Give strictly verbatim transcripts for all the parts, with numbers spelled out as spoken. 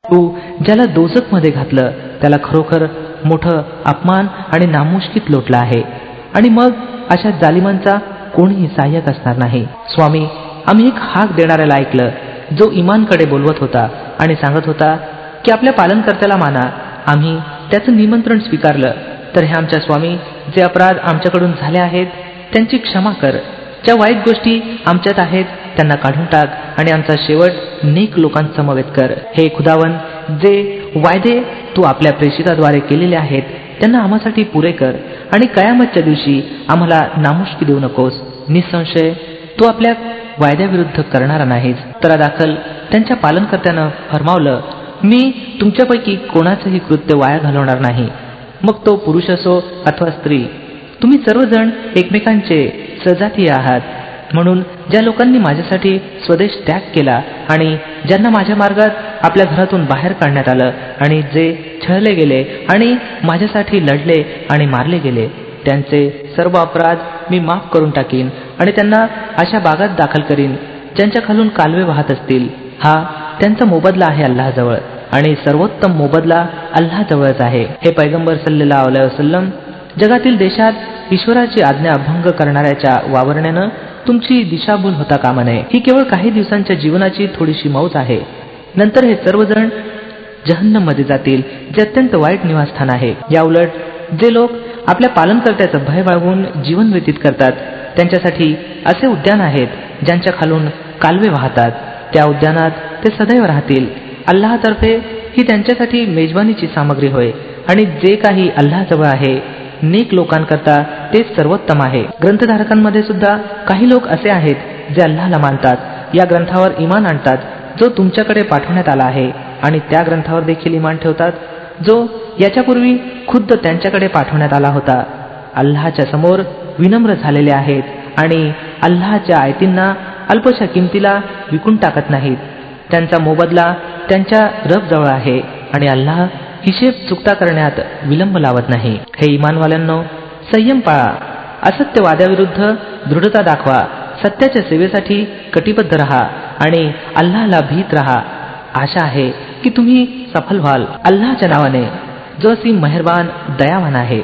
तू ज्याला दोजखमध्ये घातलं त्याला खरोखर मोठं अपमान आणि नामुष्कीत लोटलं आहे, आणि मग अशा जालिमांचा कोणीही सहाय्यक असणार नाही. स्वामी, आम्ही एक हाक देणाऱ्याला ऐकलं जो इमानकडे बोलवत होता आणि सांगत होता की आपल्या पालनकर्त्याला माना. आम्ही त्याचं निमंत्रण स्वीकारलं. तर हे आमच्या स्वामी, जे अपराध आमच्याकडून झाले आहेत त्यांची क्षमा कर. ज्या वाईट गोष्टी आमच्यात आहेत त्यांना काढून टाक आणि आमचा शेवट नेक लोकांसमवेत कर. हे खुदावन, जे वायदे तू आपल्या प्रेषिताद्वारे केलेले आहेत त्यांना आम्हासाठी पुरे कर आणि कयामतच्या दिवशी आम्हाला नामुष्की देऊ नकोस. निसंशय तू आपल्या वायद्याविरुद्ध करणारा नाहीस. उत्तरादाखल त्यांच्या पालनकर्त्यानं फरमावलं, मी तुमच्यापैकी कोणाचंही कृत्य वाया घालवणार नाही, मग तो पुरुष असो अथवा स्त्री. तुम्ही सर्वजण एकमेकांचे सजातीय आहात. म्हणून ज्या लोकांनी माझ्यासाठी स्वदेश त्याग केला आणि ज्यांना माझ्या मार्गात आपल्या घरातून बाहेर काढण्यात आलं आणि जे छळले गेले आणि माझ्यासाठी लढले आणि मारले गेले, त्यांचे सर्व अपराध मी माफ करून टाकीन आणि त्यांना अशा बागात दाखल करीन ज्यांच्या खालून कालवे वाहत असतील. हा त्यांचा मोबदला आहे अल्लाहजवळ, आणि सर्वोत्तम मोबदला अल्लाहजवळच आहे. हे पैगंबर सल्लल्लाहु अलैहि वसल्लम, जगातील देशात ईश्वराची आज्ञा भंग करणाऱ्याच्या वावरण्यानं तुमची दिशाभूल होता कामा नये. ही केवळ काही दिवसांच्या जीवनाची थोडीशी मौज आहे. नंतर हे सर्वजण जहन्नममध्ये जातील, जे अत्यंत वाईट निवासस्थान आहे. या उलट जे लोक आपल्या पालनकर्त्याचं भय बाळगून जीवन व्यतीत करतात त्यांच्यासाठी असे उद्यान आहेत ज्यांच्या खालून कालवे वाहतात. त्या उद्यानात ते सदैव राहतील. अल्लाहतर्फे ही त्यांच्यासाठी मेजवानीची सामग्री होय, आणि जे काही अल्लाहजवळ आहे नेक लोकांकरता तेच सर्वोत्तम आहे. ग्रंथधारकांमध्ये सुद्धा काही लोक असे आहेत जे अल्लाहला मानतात, या ग्रंथावर इमान आणतात जो तुमच्याकडे पाठवण्यात आला आहे, आणि त्या ग्रंथावर देखील इमान ठेवतात जो याच्यापूर्वी खुद्द त्यांच्याकडे पाठवण्यात आला होता. अल्लाहच्या समोर विनम्र झालेले आहेत आणि अल्लाहच्या आयतींना अल्पशा किमतीला विकून टाकत नाहीत. त्यांचा मोबदला त्यांच्या रबजवळ आहे, आणि अल्लाह हिशेब चुकता करण्यात विलंब लावत नाही. हे इमानवाल्यांनो, संयम पाळा, असत्यवाद्याविरुद्ध दृढता दाखवा, सत्याच्या सेवेसाठी कटिबद्ध रहा आणि अल्लाहला भीत रहा. आशा आहे की तुम्ही सफल व्हाल. अल्लाहच्या नावाने, जो असीम मेहरबान दयावान आहे.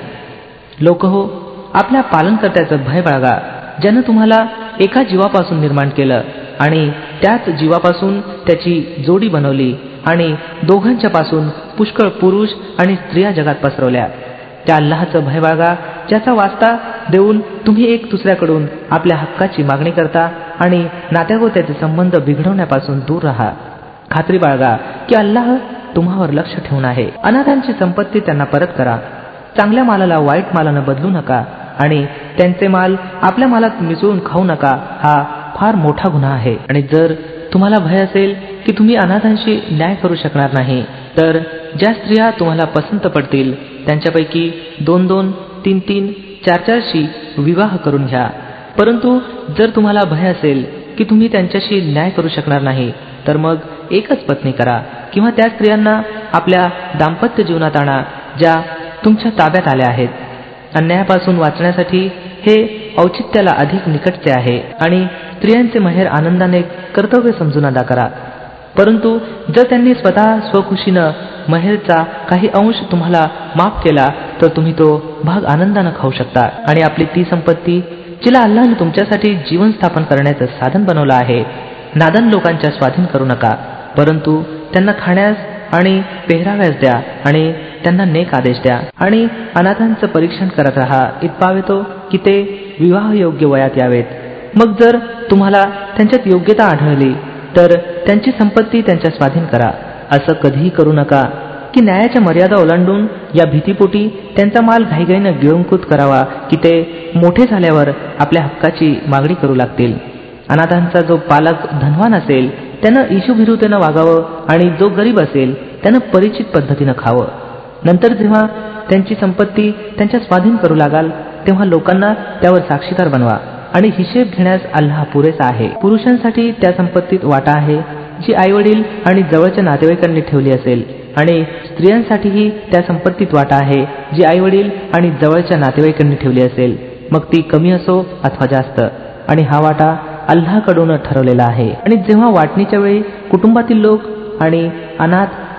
लोक हो, आपल्या पालनकर्त्याचं भय बाळगा, ज्यानं तुम्हाला एका जीवापासून निर्माण केलं आणि त्याच जीवापासून त्याची जोडी बनवली आणि दोघांच्या पासून पुष्कळ पुरुष आणि स्त्रिया जगात पसरवल्या. त्या अल्लाहचं भय बाळगा, ज्याचा वास्ता देऊन तुम्ही एक दुसऱ्याकडून आपल्या हक्काची मागणी करता आणि नात्यागोत्याचे संबंध बिघडवण्यापासून दूर राहा. खात्री बाळगा की अल्लाह तुम्हावर लक्ष ठेवून आहे. अनाथांची संपत्ती त्यांना परत करा. चांगल्या मालाला वाईट मालानं बदलू नका आणि त्यांचे माल आपल्या मालात मिसळून खाऊ नका. हा फार मोठा गुन्हा आहे. आणि जर तुम्हाला भय असेल की तुम्ही अनाथांशी न्याय करू शकणार नाही, तर ज्या स्त्रिया तुम्हाला पसंत पडतील त्यांच्यापैकी दोन दोन तीन तीन चार चारशी विवाह करून घ्या. परंतु जर तुम्हाला भय असेल की तुम्ही त्यांच्याशी न्याय करू शकणार नाही, तर मग एकच पत्नी करा किंवा त्या स्त्रियांना आपल्या दाम्पत्य जीवनात आणा ज्या तुमच्या ताब्यात आल्या आहेत. अन्यायापासून वाचण्यासाठी हे औचित्याला अधिक निकटचे आहे, आणि स्त्रियांचे महेर आनंदाने कर्तव्य समजून अदा करा. परंतु जर त्यांनी स्वतः स्वखुशीनं महेरचा काही अंश तुम्हाला माफ केला तर तुम्ही तो भाग आनंदानं खाऊ शकता. आणि आपली ती संपत्ती जिला अल्लाहने तुमच्यासाठी जीवन स्थापन करण्याचं साधन बनवलं आहे नादान लोकांच्या स्वाधीन करू नका, परंतु त्यांना खाण्यास आणि पेहराव्यास द्या आणि त्यांना नेक आदेश द्या. आणि अनाथांचं परीक्षण करत राहा इतपावेतो की ते विवाहयोग्य वयात यावेत. मग जर तुम्हाला त्यांच्यात योग्यता आढळली तर त्यांची संपत्ती त्यांच्या स्वाधीन करा. असं कधीही करू नका की न्यायाच्या मर्यादा ओलांडून या भीतीपोटी त्यांचा माल घाईघाईनं गिळंकृत करावा की ते मोठे झाल्यावर आपल्या हक्काची मागणी करू लागतील. अनाथांचा जो पालक धनवान असेल त्यानं इशुभिरुतेनं वागावं आणि जो गरीब असेल त्यानं परिचित पद्धतीनं खावं. नंतर जेव्हा त्यांची संपत्ती त्यांच्या स्वाधीन करू लागाल तेव्हा लोकांना त्यावर साक्षीदार बनवा आणि हिशेब घेण्यास अल्लाह पुरेसा आहे. पुरुषांसाठी त्या संपत्तीत वाटा आहे जी आईवडील आणि जवळच्या नातेवाईकांनी ठेवली असेल, आणि स्त्रियांसाठीही त्या संपत्तीत वाटा आहे जी आईवडील आणि जवळच्या नातेवाईकांनी ठेवली असेल, मग ती कमी असो अथवा जास्त. आणि हा वाटा अल्लाहकडून ठरवलेला आहे. आणि जेव्हा वाटणीच्या वेळी कुटुंबातील लोक आणि अनाथ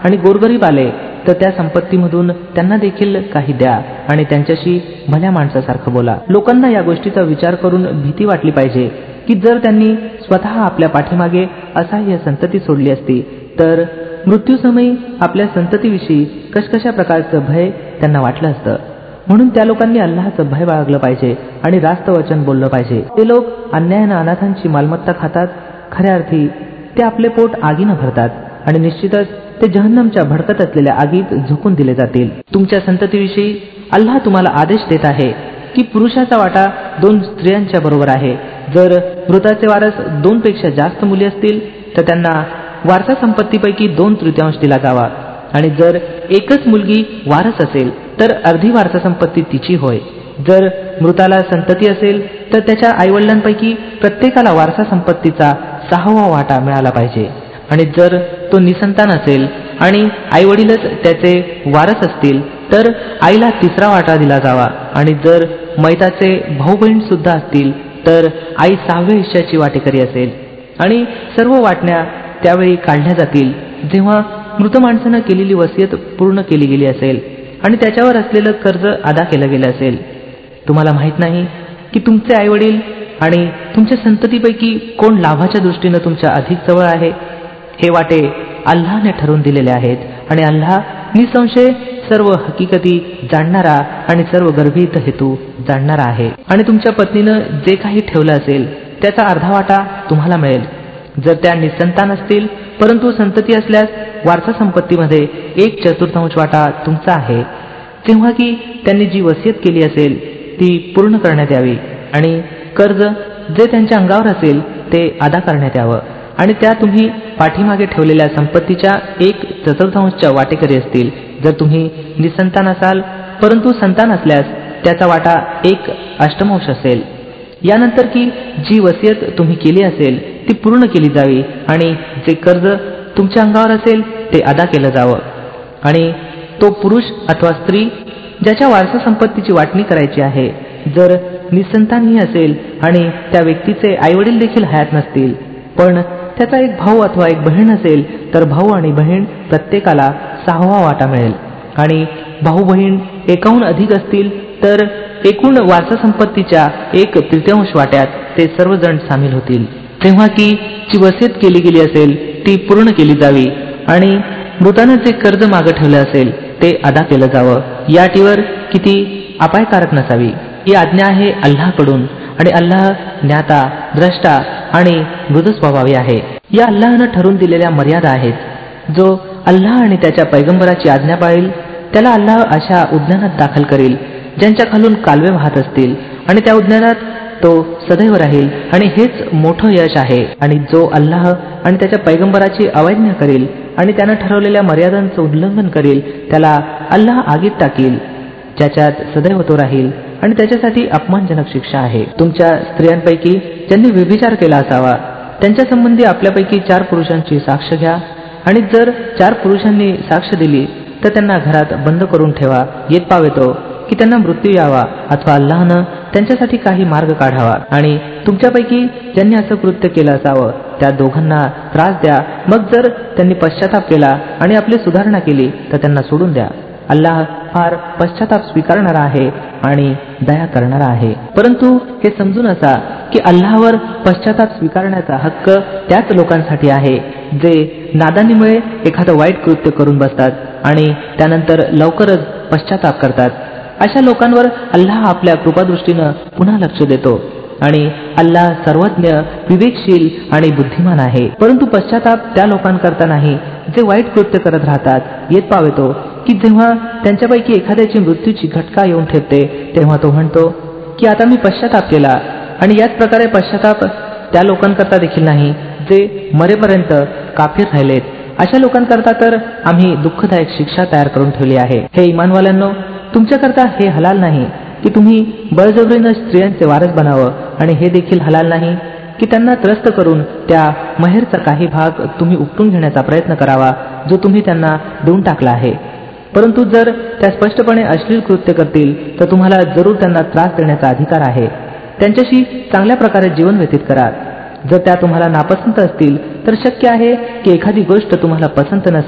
आणि गोरगरीब आले तर त्या संपत्तीमधून त्यांना देखील काही द्या आणि त्यांच्याशी भल्या माणसासारखं बोला. लोकांना या गोष्टीचा विचार करून भीती वाटली पाहिजे की जर त्यांनी स्वतः आपल्या पाठीमागे असहाय्य संतती सोडली असती तर मृत्यूसमयी आपल्या संततीविषयी कशकशा प्रकारचं भय त्यांना वाटलं असतं. म्हणून त्या लोकांनी अल्लाहचं भय बाळगलं पाहिजे आणि रास्त वचन बोललं पाहिजे. ते लोक अन्यायानं अनाथांची मालमत्ता खातात, खऱ्या अर्थी ते आपले पोट आगीनं भरतात आणि निश्चितच ते जहन्नमच्या भडकत असलेल्या आगीत झोकून दिले जातील. तुमच्या संततीविषयी अल्लाह तुम्हाला आदेश देत आहे की पुरुषाचा वाटा दोन स्त्रियांच्या बरोबर आहे. जर मृताचे वारस दोन पेक्षा जास्त मुली असतील तर त्यांना वारसा संपत्तीपैकी दोन तृतीयांश दिला जावा आणि जर एकच मुलगी वारस असेल तर अर्धी वारसा संपत्ती तिची होय. जर मृताला संतती असेल तर त्याच्या आईवडिलांपैकी प्रत्येकाला वारसा संपत्तीचा सहावा वाटा मिळाला पाहिजे आणि जर तो निसंतान असेल आणि आईवडीलच त्याचे वारस असतील तर आईला तिसरा वाटा दिला जावा आणि जर मैताचे भाऊ बहीण सुद्धा असतील तर आई सहाव्या हिश्श्याची वाटेकरी असेल. आणि सर्व वाटण्या त्यावेळी काढल्या जातील जेव्हा मृत माणसानं केलेली वसियत पूर्ण केली गेली असेल आणि त्याच्यावर असलेलं कर्ज अदा केलं गेलं असेल. तुम्हाला माहित नाही की तुमचे आईवडील आणि तुमच्या संततीपैकी कोण लाभाच्या दृष्टीनं तुमच्या अधिक जवळ आहे. हे वाटे अल्लाहने ठरवून दिलेले आहेत आणि अल्लाह निसंशय सर्व हकीकती जाणणारा आणि सर्व गर्भित हेतू जाणणारा आहे. आणि तुमच्या पत्नीनं जे काही ठेवलं असेल त्याचा अर्धा वाटा तुम्हाला मिळेल. जर त्या निसंतान असतील परंतु संतती असल्यास वारसा संपत्तीमध्ये एक चतुर्थांश वाटा तुमचा आहे, तेव्हा की त्यांनी जी वसियत केली असेल ती पूर्ण करण्यात यावी आणि कर्ज जे त्यांच्या अंगावर असेल ते अदा करण्यात यावं आणि त्या तुम्ही पाठीमागे ठेवलेल्या संपत्तीच्या एक चतुर्थांशच्या वाटेकरी असतील. जर तुम्ही निसंतान असाल परंतु संतान असल्यास त्याचा वाटा एक अष्टमांश असेल. यानंतर की जी वसियत तुम्ही केली असेल ती पूर्ण केली जावी आणि जे कर्ज तुमच्या अंगावर असेल ते अदा केलं जावं आणि तो पुरुष अथवा स्त्री ज्याच्या वारसा संपत्तीची वाटणी करायची आहे जर निसंतानही असेल आणि त्या व्यक्तीचे आईवडील देखील हयात नसतील पण त्याचा एक भाऊ अथवा एक बहीण असेल तर भाऊ आणि बहीण प्रत्येकाला सहावा वाटा मिळेल आणि भाऊ बहीण एकाहून अधिक असतील तर एकूण वारसा संपत्तीच्या एक तृतीयांश वाट्यात ते सर्वजण सामील होतील. तेव्हा की जी वसियत केली गेली असेल ती पूर्ण केली जावी आणि मृतानं जे कर्ज मागं ठेवलं असेल ते अदा केलं जावं. या अटीवर किती अपायकारक नसावी. ही आज्ञा आहे अल्लाहकडून आणि अल्लाह ज्ञाता, द्रष्टा आणि मृदू स्वभावी आहे. या अल्लाहनं ठरवून दिलेल्या मर्यादा आहेत. जो अल्लाह आणि त्याच्या पैगंबराची आज्ञा पाळेल त्याला अल्लाह अशा उद्यानात दाखल करील ज्यांच्या खालून कालवे वाहत असतील आणि त्या उद्यानात तो सदैव राहील आणि हेच मोठं यश आहे. आणि जो अल्लाह आणि त्याच्या पैगंबराची अवज्ञा करील आणि त्यानं ठरवलेल्या मर्यादांचं उल्लंघन करील त्याला अल्लाह आगीत टाकील ज्याच्यात सदैव तो राहील आणि त्याच्यासाठी अपमानजनक शिक्षा आहे. तुमच्या स्त्रियांपैकी ज्यांनी व्यभिचार केला असावा त्यांच्या संबंधी आपल्यापैकी चार पुरुषांची साक्ष घ्या आणि जर चार पुरुषांनी साक्ष दिली तर त्यांना घरात बंद करून ठेवा येत पावेतो की त्यांना मृत्यू यावा अथवा अल्लाहनं त्यांच्यासाठी काही मार्ग काढावा. आणि तुमच्यापैकी ज्यांनी असं कृत्य केलं असावं त्या दोघांना त्रास द्या. मग जर त्यांनी पश्चाताप केला आणि आपली सुधारणा केली तर त्यांना सोडून द्या. अल्लाह फार पश्चाताप स्वीकारणारा आहे आणि दया करणारा आहे. परंतु हे समजून असा की अल्लाहवर पश्चाताप स्वीकारण्याचा हक्क त्याच लोकांसाठी आहे जे नादानीमुळे एखादं वाईट कृत्य करून बसतात आणि त्यानंतर लवकरच पश्चाताप करतात. अशा लोकांवर अल्लाह आपल्या कृपादृष्टीनं पुन्हा लक्ष देतो आणि अल्लाह सर्वज्ञ, विवेकशील आणि बुद्धिमान आहे. परंतु पश्चाताप त्या लोकांकरता नाही जे वाईट कृत्य करत राहतात. येत पावेतो की जेव्हा त्यांच्यापैकी एखाद्याची मृत्यूची घटका येऊन ठेपते तेव्हा तो म्हणतो की आता मी पश्चाताप केला. आणि याच प्रकारे पश्चाताप त्या लोकांकरता देखील नाही जे मरेपर्यंत काफीर राहिलेत. अशा लोकांकरता तर आम्ही दुःखदायक शिक्षा तयार करून ठेवली आहे. हे इमानवाल्यांनो, तुमच्याकरता हे हलाल नाही की तुम्ही बळजबरीनं स्त्रियांचे वारस बनावं आणि हे देखील हलाल नाही की त्यांना त्रस्त करून त्या महेरचा काही भाग तुम्ही उपटून घेण्याचा प्रयत्न करावा जो तुम्ही त्यांना देऊन टाकला आहे. परंतु जर त्या स्पष्टपणे अश्लील कृत्य करतील तर तुम्हाला जरूर त्यांना त्रास देण्याचा अधिकार आहे. त्यांच्याशी चांगल्या प्रकारे जीवन व्यतीत करा. जर त्या तुम्हाला नापसंत असतील तर शक्य आहे की एखादी गोष्ट तुम्हाला पसंत नसेल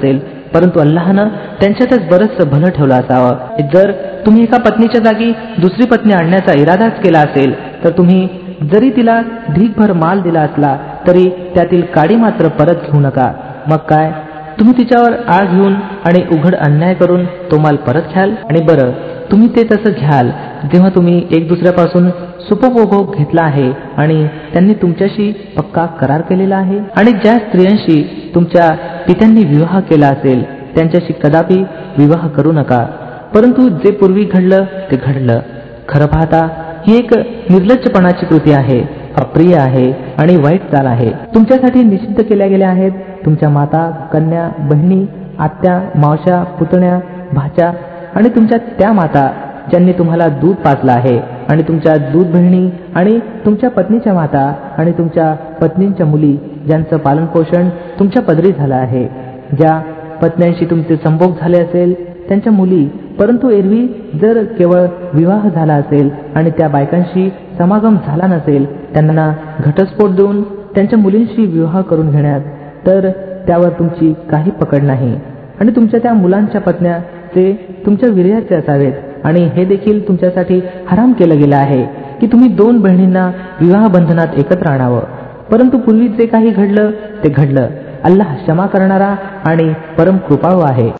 परंतु अल्लाहनं त्यांच्यातच बरंच भलं ठेवलं असावं. जर तुम्ही एका पत्नीच्या जागी दुसरी पत्नी आणण्याचा इरादाच केला असेल तर तुम्ही जरी तिला ढीगभर माल दिला असला तरी त्यातील काडी मात्र परत घेऊ नका. मग काय तुम्ही तिच्यावर आळ घेऊन आणि उघड अन्याय करून तो माल परत घ्याल? आणि बरं, तुम्ही ते तसं घ्याल जेव्हा तुम्ही एक दुसऱ्यापासून सुपभोग घेतला आहे आणि त्यांनी तुमच्याशी पक्का करार केलेला आहे. आणि ज्या स्त्रियांशी तुमच्या पित्यांनी विवाह केला असेल त्यांच्याशी कदापि विवाह करू नका. परंतु जे पूर्वी घडलं ते घडलं. खरं पाहता ही एक निर्लज्जपणाची कृती आहे, अप्रिय आहे आणि वाईट चाल आहे. तुमच्यासाठी निषिद्ध केल्या गेल्या आहेत तुमच्या माता, कन्या, बहिणी, आत्या, मावश्या, पुतण्या, भाच्या आणि तुमच्या त्या माता ज्यांनी तुम्हाला दूध पाजलं आहे आणि तुमच्या दूध बहिणी आणि तुमच्या पत्नीच्या माता आणि तुमच्या पत्नींच्या मुली ज्यांचं पालनपोषण तुमच्या पदरी झालं आहे. ज्या पत्न्यांशी तुमचे संभोग झाले असेल त्यांच्या मुली, परंतु एरवी जर केवळ विवाह झाला असेल आणि त्या बायकांशी समागम झाला नसेल त्यांना घटस्फोट देऊन त्यांच्या मुलींशी विवाह करून घेण्यात तर त्यावर तुमची काही पकड नाही. आणि तुमच्या त्या मुलांच्या पत्न्या ते तुमच्या वीर्याचे असावेत. आणि हे देखील तुमच्यासाठी हराम केलं गेलं आहे की तुम्ही दोन बहिणींना विवाह बंधनात एकत्र आणावं. परंतु पूर्वी जे काही घडलं ते घडलं. अल्लाह क्षमा करणारा आणि परम कृपाळू आहे.